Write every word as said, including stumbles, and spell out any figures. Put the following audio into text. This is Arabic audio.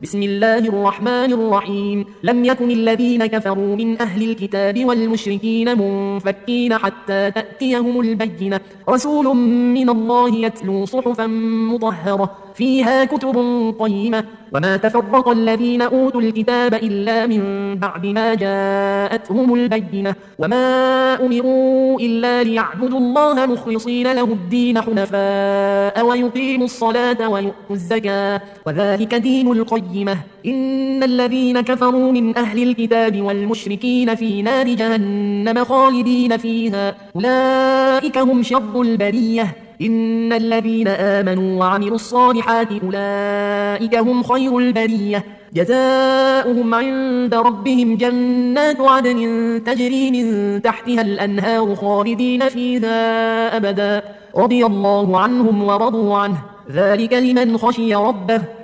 بسم الله الرحمن الرحيم لم يكن الذين كفروا من أهل الكتاب والمشركين منفكين حتى تأتيهم البينة رسول من الله يتلو صحفا مطهرة فيها كتب قيمة وما تفرق الذين أوتوا الكتاب إلا من بعد ما جاءتهم البينة وما أمروا إلا ليعبدوا الله مخلصين له الدين حنفاء ويقيموا الصلاة ويؤتوا الزكاة وذلك دين القيمة إن الذين كفروا من أهل الكتاب والمشركين في نار جهنم خالدين فيها أولئك هم شر البرية إن الذين آمنوا وعملوا الصالحات أولئك هم خير البرية جزاؤهم عند ربهم جنات عدن تجري من تحتها الأنهار خالدين فيها أبدا رضي الله عنهم ورضوا عنه ذلك لمن خشي ربه